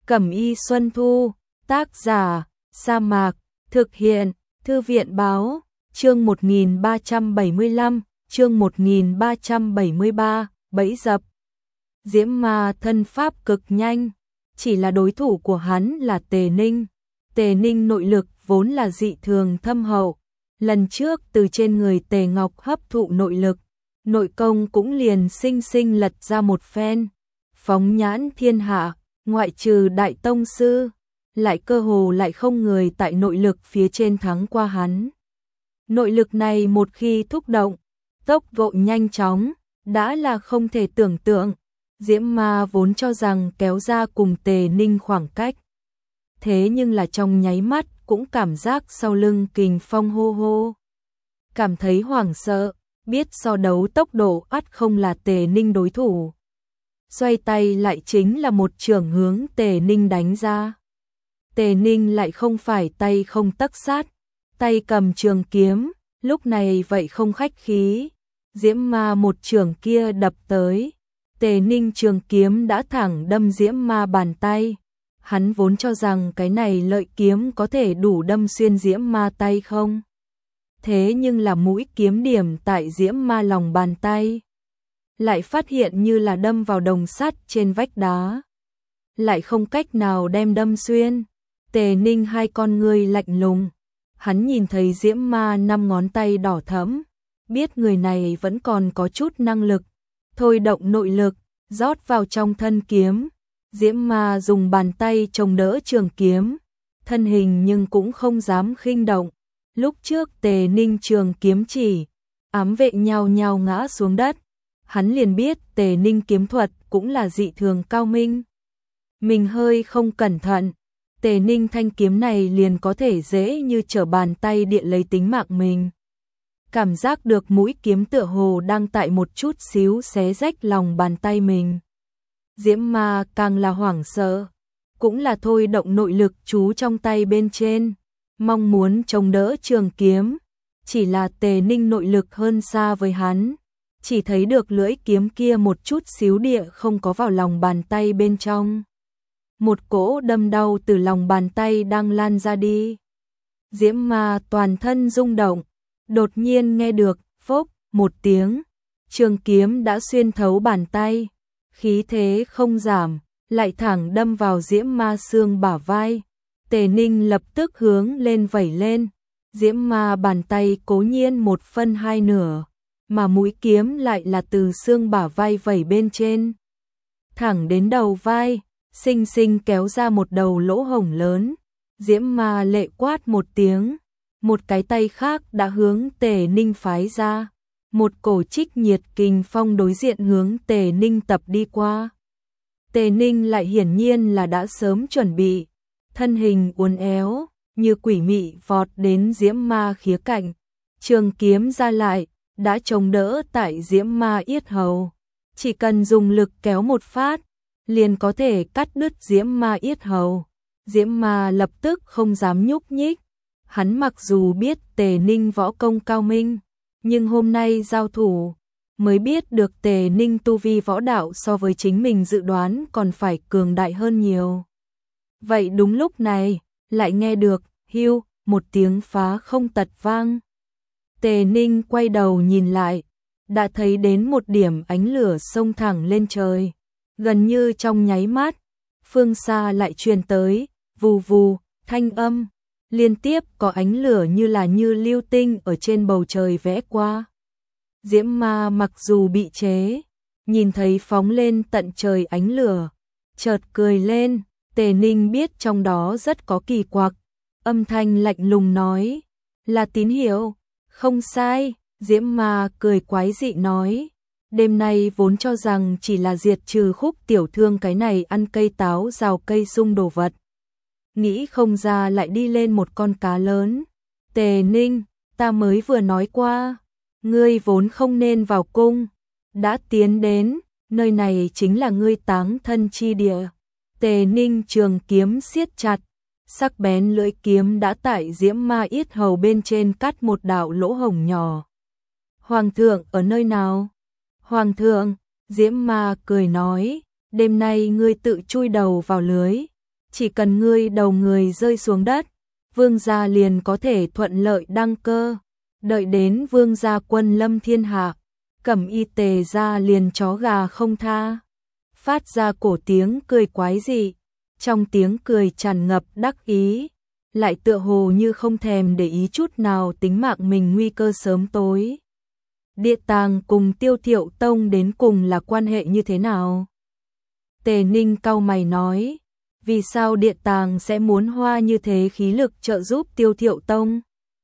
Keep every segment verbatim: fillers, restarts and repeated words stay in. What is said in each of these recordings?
Cẩm y Xuân Thu, tác giả, Sa Mạc, thực hiện, Thư viện báo, chương một nghìn ba trăm bảy mươi lăm, chương một nghìn ba trăm bảy mươi ba, bẫy dập. Diễm Ma thân pháp cực nhanh, chỉ là đối thủ của hắn là Tề Ninh. Tề Ninh nội lực vốn là dị thường thâm hậu, lần trước từ trên người Tề Ngọc hấp thụ nội lực, nội công cũng liền sinh sinh lật ra một phen, phóng nhãn thiên hạ, ngoại trừ đại tông sư, lại cơ hồ lại không người tại nội lực phía trên thắng qua hắn. Nội lực này một khi thúc động, tốc độ nhanh chóng, đã là không thể tưởng tượng. Diễm Ma vốn cho rằng kéo ra cùng Tề Ninh khoảng cách, thế nhưng là trong nháy mắt cũng cảm giác sau lưng kình phong hô hô. Cảm thấy hoảng sợ, biết so đấu tốc độ ắt không là Tề Ninh đối thủ. Xoay tay lại chính là một chưởng hướng Tề Ninh đánh ra. Tề Ninh lại không phải tay không tấc sát, tay cầm trường kiếm, lúc này vậy không khách khí. Diễm Ma một chưởng kia đập tới, Tề Ninh trường kiếm đã thẳng đâm Diễm Ma bàn tay. Hắn vốn cho rằng cái này lợi kiếm có thể đủ đâm xuyên Diễm Ma tay không. Thế nhưng là mũi kiếm điểm tại Diễm Ma lòng bàn tay, lại phát hiện như là đâm vào đồng sắt trên vách đá, lại không cách nào đem đâm xuyên. Tề Ninh hai con ngươi lạnh lùng, hắn nhìn thấy Diễm Ma năm ngón tay đỏ thẫm, biết người này vẫn còn có chút năng lực, thôi động nội lực, rót vào trong thân kiếm. Diễm Ma dùng bàn tay chống đỡ trường kiếm, thân hình nhưng cũng không dám khinh động. Lúc trước Tề Ninh trường kiếm chỉ, ám vệ nhao nhao ngã xuống đất, hắn liền biết Tề Ninh kiếm thuật cũng là dị thường cao minh. Mình hơi không cẩn thận, Tề Ninh thanh kiếm này liền có thể dễ như trở bàn tay điện lấy tính mạng mình. Cảm giác được mũi kiếm tựa hồ đang tại một chút xíu xé rách lòng bàn tay mình. Diễm Ma càng là hoảng sợ, cũng là thôi động nội lực chú trong tay bên trên, mong muốn chống đỡ trường kiếm, chỉ là Tề Ninh nội lực hơn xa với hắn, chỉ thấy được lưỡi kiếm kia một chút xíu địa không có vào lòng bàn tay bên trong. Một cỗ đâm đau từ lòng bàn tay đang lan ra đi. Diễm Ma toàn thân rung động, đột nhiên nghe được phốc một tiếng, trường kiếm đã xuyên thấu bàn tay, khí thế không giảm, lại thẳng đâm vào Diễm Ma xương bả vai. Tề Ninh lập tức hướng lên vẩy lên, Diễm Ma bàn tay cố nhiên một phân hai nửa, mà mũi kiếm lại là từ xương bả vai vẩy bên trên, thẳng đến đầu vai, xinh xinh kéo ra một đầu lỗ hổng lớn. Diễm Ma lệ quát một tiếng, một cái tay khác đã hướng Tề Ninh phái ra, một cổ trích nhiệt kình phong đối diện hướng Tề Ninh tập đi qua. Tề Ninh lại hiển nhiên là đã sớm chuẩn bị, thân hình uốn éo, như quỷ mị vọt đến Diễm Ma khía cạnh, trường kiếm ra lại, đã chống đỡ tại Diễm Ma yết hầu, chỉ cần dùng lực kéo một phát, liền có thể cắt đứt Diễm Ma yết hầu. Diễm Ma lập tức không dám nhúc nhích, hắn mặc dù biết Tề Ninh võ công cao minh, nhưng hôm nay giao thủ, mới biết được Tề Ninh tu vi võ đạo so với chính mình dự đoán còn phải cường đại hơn nhiều. Vậy đúng lúc này, lại nghe được, hiu, một tiếng phá không tật vang. Tề Ninh quay đầu nhìn lại, đã thấy đến một điểm ánh lửa xông thẳng lên trời. Gần như trong nháy mắt, phương xa lại truyền tới, vù vù, thanh âm, liên tiếp có ánh lửa như là như lưu tinh ở trên bầu trời vẽ qua. Diễm Ma mặc dù bị chế, nhìn thấy phóng lên tận trời ánh lửa, chợt cười lên. Tề Ninh biết trong đó rất có kỳ quặc, âm thanh lạnh lùng nói, là tín hiệu. Không sai, Diễm Ma cười quái dị nói, đêm nay vốn cho rằng chỉ là diệt trừ Khúc tiểu thương cái này ăn cây táo rào cây sung đồ vật, nghĩ không ra lại đi lên một con cá lớn. Tề Ninh, ta mới vừa nói qua, ngươi vốn không nên vào cung, đã tiến đến, nơi này chính là ngươi táng thân chi địa. Tề Ninh trường kiếm siết chặt, sắc bén lưỡi kiếm đã tại Diễm Ma yết hầu bên trên cắt một đạo lỗ hổng nhỏ. Hoàng thượng ở nơi nào? Hoàng thượng, Diễm Ma cười nói, đêm nay ngươi tự chui đầu vào lưới, chỉ cần ngươi đầu người rơi xuống đất, vương gia liền có thể thuận lợi đăng cơ, đợi đến vương gia quân lâm thiên hạ, Cẩm Y Tề gia liền chó gà không tha. Phát ra cổ tiếng cười quái dị, trong tiếng cười tràn ngập đắc ý, lại tựa hồ như không thèm để ý chút nào tính mạng mình nguy cơ sớm tối. Địa Tàng cùng Tiêu Thiệu Tông đến cùng là quan hệ như thế nào? Tề Ninh cau mày nói, vì sao Địa Tàng sẽ muốn hoa như thế khí lực trợ giúp Tiêu Thiệu Tông?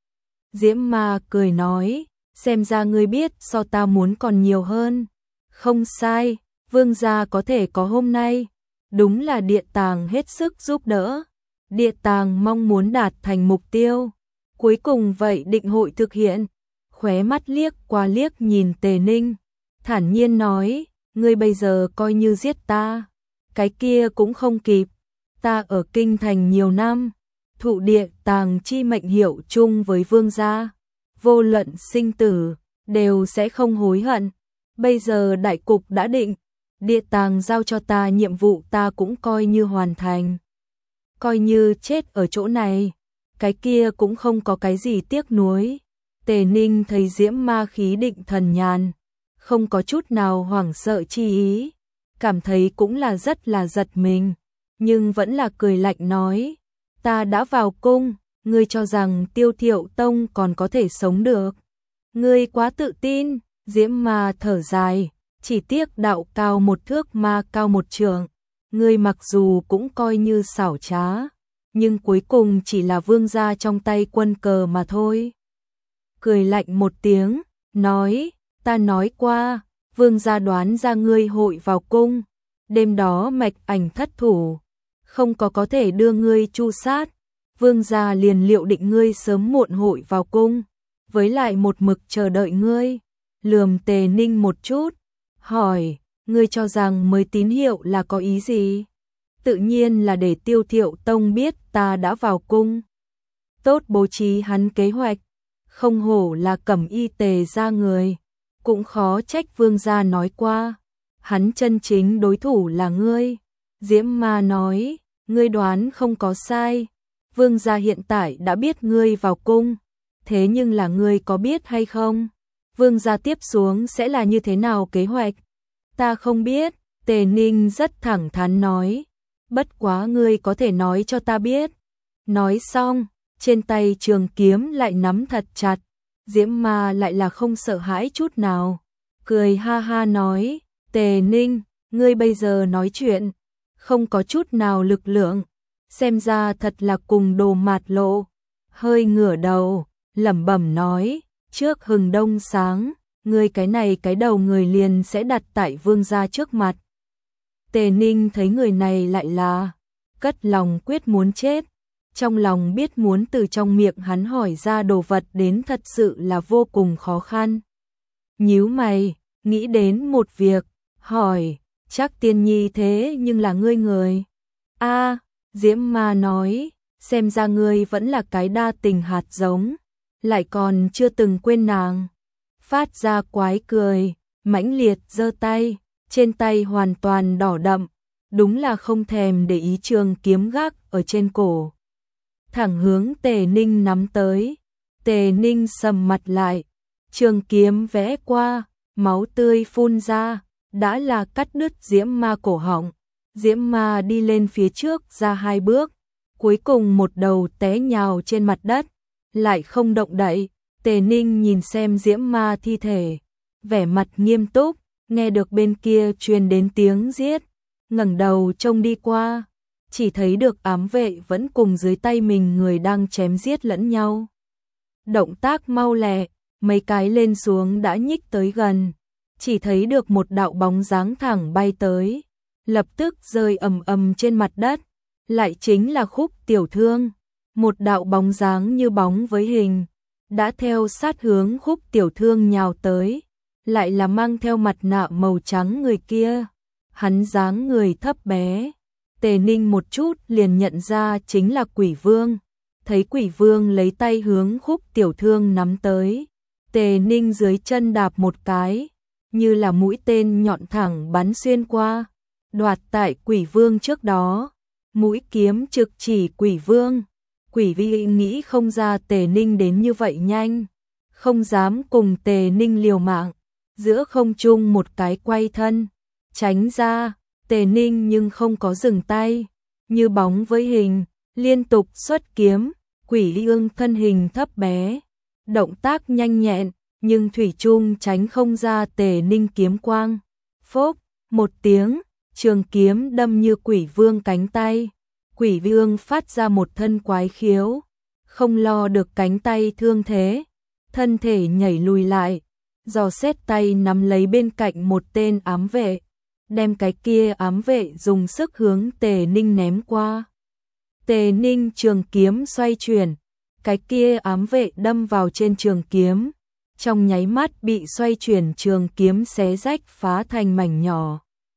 Diễm Ma cười nói, xem ra ngươi biết so ta muốn còn nhiều hơn. Không sai, vương gia có thể có hôm nay, đúng là Địa Tàng hết sức giúp đỡ. Địa Tàng mong muốn đạt thành mục tiêu, cuối cùng vậy định hội thực hiện. Khóe mắt liếc qua liếc nhìn Tề Ninh, thản nhiên nói, ngươi bây giờ coi như giết ta, cái kia cũng không kịp. Ta ở kinh thành nhiều năm, thụ Địa Tàng chi mệnh hiệu chung với vương gia, vô luận sinh tử đều sẽ không hối hận. Bây giờ đại cục đã định, Địa Tàng giao cho ta nhiệm vụ ta cũng coi như hoàn thành. Coi như chết ở chỗ này, cái kia cũng không có cái gì tiếc nuối. Tề Ninh thấy Diễm Ma khí định thần nhàn, không có chút nào hoảng sợ chi ý, cảm thấy cũng là rất là giật mình, nhưng vẫn là cười lạnh nói, ta đã vào cung, ngươi cho rằng Tiêu Thiệu Tông còn có thể sống được. Ngươi quá tự tin. Diễm Ma thở dài, chỉ tiếc đạo cao một thước ma cao một trượng, ngươi mặc dù cũng coi như xảo trá, nhưng cuối cùng chỉ là vương gia trong tay quân cờ mà thôi. Cười lạnh một tiếng, nói, ta nói qua, vương gia đoán ra ngươi hội vào cung, đêm đó mạch ảnh thất thủ, không có có thể đưa ngươi chu sát, vương gia liền liệu định ngươi sớm muộn hội vào cung, với lại một mực chờ đợi ngươi. Lườm Tề Ninh một chút, hỏi, ngươi cho rằng mới tín hiệu là có ý gì? Tự nhiên là để Tiêu Thiệu Tông biết ta đã vào cung. Tốt bố trí hắn kế hoạch, không hổ là Cẩm Y Tề gia người, cũng khó trách vương gia nói qua, hắn chân chính đối thủ là ngươi. Diễm Ma nói, ngươi đoán không có sai, vương gia hiện tại đã biết ngươi vào cung, thế nhưng là ngươi có biết hay không? Vương gia tiếp xuống sẽ là như thế nào kế hoạch? Ta không biết, Tề Ninh rất thẳng thắn nói, bất quá ngươi có thể nói cho ta biết. Nói xong, trên tay trường kiếm lại nắm thật chặt, Diễm Ma lại là không sợ hãi chút nào, cười ha ha nói, Tề Ninh, ngươi bây giờ nói chuyện, không có chút nào lực lượng, xem ra thật là cùng đồ mạt lộ. Hơi ngửa đầu, lẩm bẩm nói, trước hừng đông sáng, ngươi cái này cái đầu người liền sẽ đặt tại vương gia trước mặt. Tề Ninh thấy người này lại là cất lòng quyết muốn chết, trong lòng biết muốn từ trong miệng hắn hỏi ra đồ vật đến thật sự là vô cùng khó khăn. Nhíu mày, nghĩ đến một việc, hỏi, chắc Tiên Nhi thế nhưng là ngươi người? A, Diễm Ma nói, xem ra ngươi vẫn là cái đa tình hạt giống, lại còn chưa từng quên nàng. Phát ra quái cười, mãnh liệt giơ tay, trên tay hoàn toàn đỏ đậm, đúng là không thèm để ý trường kiếm gác ở trên cổ. Thẳng hướng Tề Ninh nắm tới, Tề Ninh sầm mặt lại, trường kiếm vẽ qua, máu tươi phun ra, đã là cắt đứt Diễm Ma cổ họng. Diễm Ma đi lên phía trước ra hai bước, cuối cùng một đầu té nhào trên mặt đất, lại không động đậy. Tề Ninh nhìn xem Diễm Ma thi thể, vẻ mặt nghiêm túc, nghe được bên kia truyền đến tiếng giết, ngẩng đầu trông đi qua, chỉ thấy được ám vệ vẫn cùng dưới tay mình người đang chém giết lẫn nhau. Động tác mau lẹ, mấy cái lên xuống đã nhích tới gần, chỉ thấy được một đạo bóng dáng thẳng bay tới, lập tức rơi ầm ầm trên mặt đất, lại chính là Khúc Tiểu Thương, một đạo bóng dáng như bóng với hình, đã theo sát hướng Khúc Tiểu Thương nhào tới, lại là mang theo mặt nạ màu trắng người kia. Hắn dáng người thấp bé, Tề Ninh một chút liền nhận ra chính là Quỷ Vương. Thấy Quỷ Vương lấy tay hướng Khúc Tiểu Thương nắm tới, Tề Ninh dưới chân đạp một cái, như là mũi tên nhọn thẳng bắn xuyên qua, đoạt tại Quỷ Vương trước đó. mũi kiếm trực chỉ Quỷ Vương. Quỷ Vương nghĩ không ra Tề Ninh đến như vậy nhanh, không dám cùng Tề Ninh liều mạng, giữa không trung một cái quay thân, tránh ra. Tề Ninh nhưng không có dừng tay, như bóng với hình, liên tục xuất kiếm. Quỷ Vương thân hình thấp bé, động tác nhanh nhẹn, nhưng thủy chung tránh không ra Tề Ninh kiếm quang. Phốc, một tiếng, trường kiếm đâm như Quỷ Vương cánh tay. Quỷ Vương phát ra một thân quái khiếu, không lo được cánh tay thương thế, thân thể nhảy lùi lại, giò xét tay nắm lấy bên cạnh một tên ám vệ, đem cái kia ám vệ dùng sức hướng Tề Ninh ném qua. Tề Ninh trường kiếm xoay chuyển, cái kia ám vệ đâm vào trên trường kiếm, trong nháy mắt bị xoay chuyển trường kiếm xé rách phá thành mảnh nhỏ.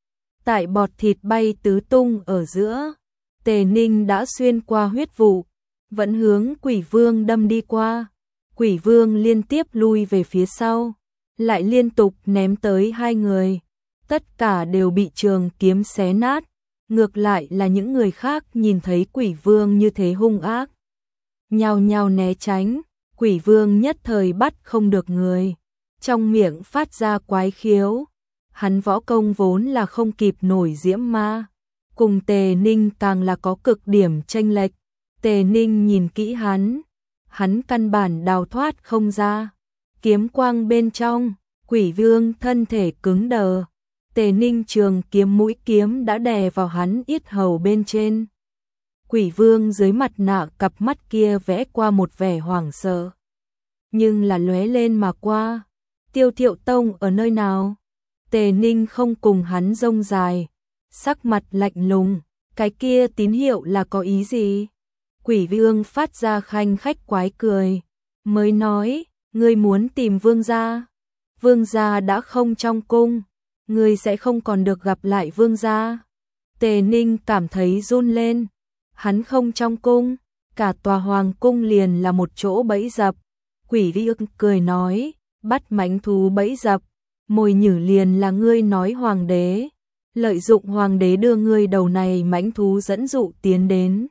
Tại bọt thịt bay tứ tung ở giữa, Tề Ninh đã xuyên qua huyết vụ, vẫn hướng Quỷ Vương đâm đi qua. Quỷ Vương liên tiếp lui về phía sau, lại liên tục ném tới hai người, tất cả đều bị trường kiếm xé nát. Ngược lại là những người khác nhìn thấy Quỷ Vương như thế hung ác, nhao nhao né tránh. Quỷ Vương nhất thời bắt không được người, trong miệng phát ra quái khiếu. Hắn võ công vốn là không kịp nổi Diễm Ma, cùng Tề Ninh càng là có cực điểm chênh lệch. Tề Ninh nhìn kỹ hắn, hắn căn bản đào thoát không ra. Kiếm quang bên trong, Quỷ Vương thân thể cứng đờ. Tề Ninh trường kiếm mũi kiếm đã đè vào hắn yết hầu bên trên. Quỷ Vương dưới mặt nạ cặp mắt kia vẽ qua một vẻ hoảng sợ, nhưng là lóe lên mà qua. Tiêu Thiệu Tông ở nơi nào? Tề Ninh không cùng hắn rông dài, sắc mặt lạnh lùng, cái kia tín hiệu là có ý gì? Quỷ Vương phát ra khanh khách quái cười, mới nói, ngươi muốn tìm Vương gia. Vương gia đã không trong cung, ngươi sẽ không còn được gặp lại Vương gia. Tề Ninh cảm thấy run lên, hắn không trong cung, cả tòa hoàng cung liền là một chỗ bẫy dập. Quỷ Vương cười nói, bắt mãnh thú bẫy dập, mồi nhử liền là ngươi nói hoàng đế, lợi dụng hoàng đế đưa ngươi đầu này mãnh thú dẫn dụ tiến đến.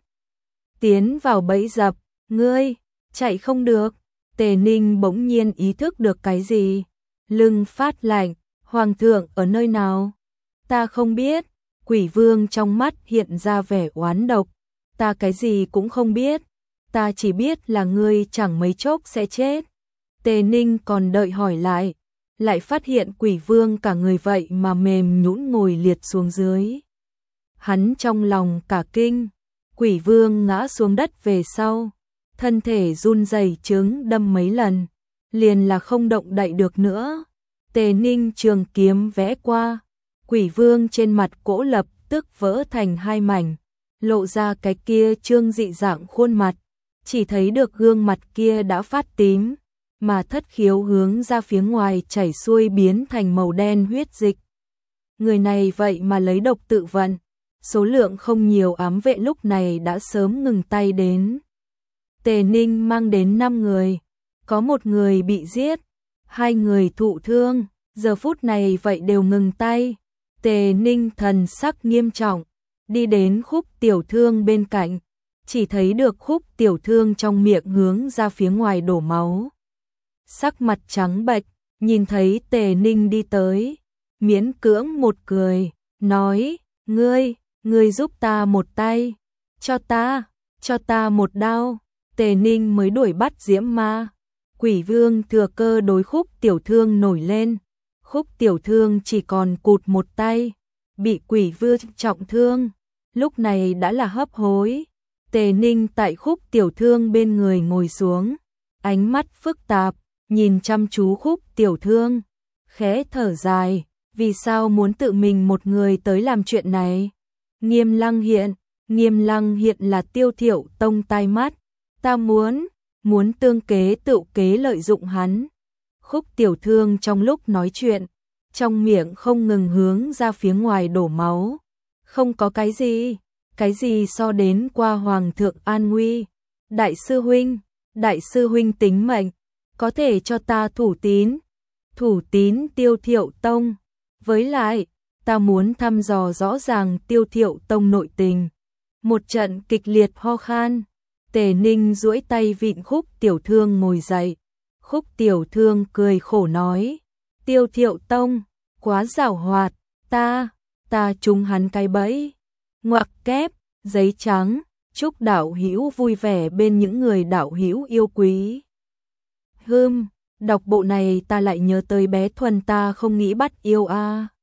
Tiến vào bẫy dập, ngươi, chạy không được. Tề Ninh bỗng nhiên ý thức được cái gì, lưng phát lạnh, hoàng thượng ở nơi nào? Ta không biết. Quỷ Vương trong mắt hiện ra vẻ oán độc, ta cái gì cũng không biết, ta chỉ biết là ngươi chẳng mấy chốc sẽ chết. Tề Ninh còn đợi hỏi lại, lại phát hiện Quỷ Vương cả người vậy mà mềm nhũn ngồi liệt xuống dưới. Hắn trong lòng cả kinh, Quỷ Vương ngã xuống đất về sau, thân thể run rẩy trứng đâm mấy lần, liền là không động đậy được nữa. Tề Ninh trường kiếm vẽ qua, Quỷ Vương trên mặt cỗ lập tức vỡ thành hai mảnh, lộ ra cái kia trương dị dạng khuôn mặt, chỉ thấy được gương mặt kia đã phát tím, mà thất khiếu hướng ra phía ngoài chảy xuôi biến thành màu đen huyết dịch. Người này vậy mà lấy độc tự vận, số lượng không nhiều ám vệ lúc này đã sớm ngừng tay đến. Tề Ninh mang đến năm người, có một người bị giết, hai người thụ thương, giờ phút này vậy đều ngừng tay. Tề Ninh thần sắc nghiêm trọng, đi đến Khúc Tiểu Thương bên cạnh, chỉ thấy được Khúc Tiểu Thương trong miệng hướng ra phía ngoài đổ máu. Sắc mặt trắng bệch, nhìn thấy Tề Ninh đi tới, miễn cưỡng một cười, nói, ngươi, ngươi giúp ta một tay, cho ta, cho ta một đao. Tề Ninh mới đuổi bắt Diễm Ma. Quỷ Vương thừa cơ đối Khúc Tiểu Thương nổi lên, Khúc Tiểu Thương chỉ còn cụt một tay, bị Quỷ Vương trọng thương, lúc này đã là hấp hối. Tề Ninh tại Khúc Tiểu Thương bên người ngồi xuống, ánh mắt phức tạp, nhìn chăm chú Khúc Tiểu Thương, khẽ thở dài, vì sao muốn tự mình một người tới làm chuyện này? Nghiêm Lăng Hiện, Nghiêm Lăng Hiện là Tiêu Thiệu Tông tai mắt, ta muốn, muốn tương kế tự kế lợi dụng hắn. Khúc Tiểu Thương trong lúc nói chuyện, trong miệng không ngừng hướng ra phía ngoài đổ máu. Không có cái gì, cái gì so đến qua Hoàng thượng an nguy. Đại sư huynh, đại sư huynh tính mệnh, có thể cho ta thủ tín, thủ tín Tiêu Thiệu Tông. Với lại, ta muốn thăm dò rõ ràng Tiêu Thiệu Tông nội tình, Một trận kịch liệt ho khan, Tề Ninh duỗi tay vịn Khúc Tiểu Thương ngồi dậy. Khúc Tiểu Thương cười khổ nói, Tiêu Thiệu Tông, quá giảo hoạt, ta, ta trúng hắn cái bẫy. Ngoặc kép, giấy trắng, chúc đạo hữu vui vẻ bên những người đạo hữu yêu quý. Hừm, đọc bộ này ta lại nhớ tới bé Thuần ta không nghĩ bắt yêu a. À.